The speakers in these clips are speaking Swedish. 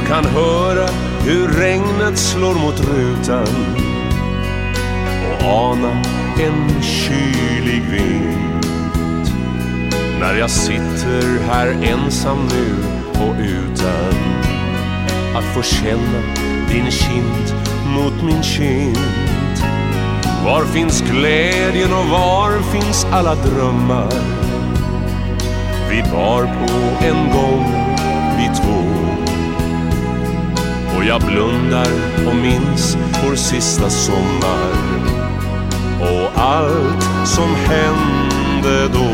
Jag kan höra hur regnet slår mot rutan och ana en kylig vind. När jag sitter här ensam nu och utan att få känna din kind mot min kind. Var finns glädjen och var finns alla drömmar vi bar på en gång vi två? Och jag blundar och minns vår sista sommar och allt som hände då.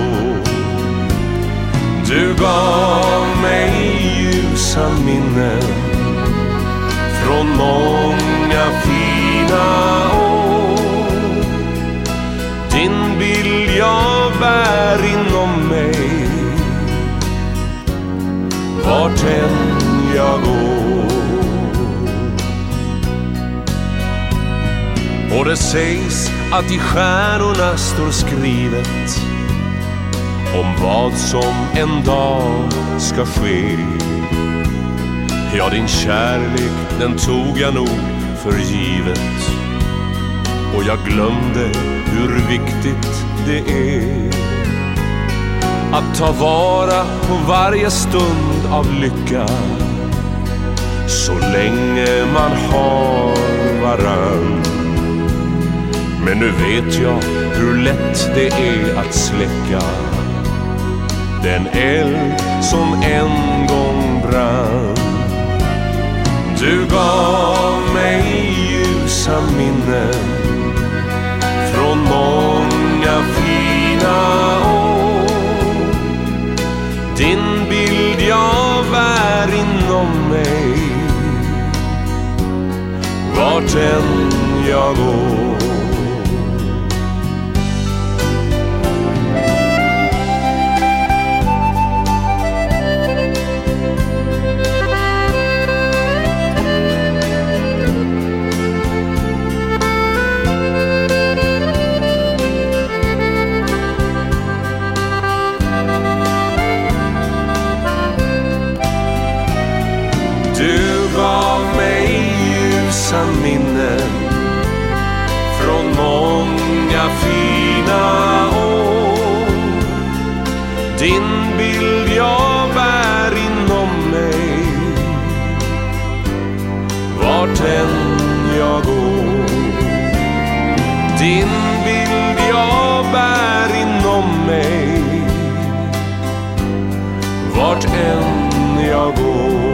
Du gav mig ljusa minnen från många fina år. Din bild jag bär inom mig vart än jag går. Och det sägs att i stjärnorna står skrivet om vad som en dag ska ske. Ja, din kärlek, den tog jag nog för givet, och jag glömde hur viktigt det är att ta vara på varje stund av lycka så länge man har varann. Men nu vet jag hur lätt det är att släcka den eld som en gång brann. Du gav mig ljusa minnen från många fina år. Din bild jag bär inom mig vart än jag går. Minnen från många fina år. Din bild jag bär inom mig vart än jag går. Din bild jag bär inom mig vart än jag går.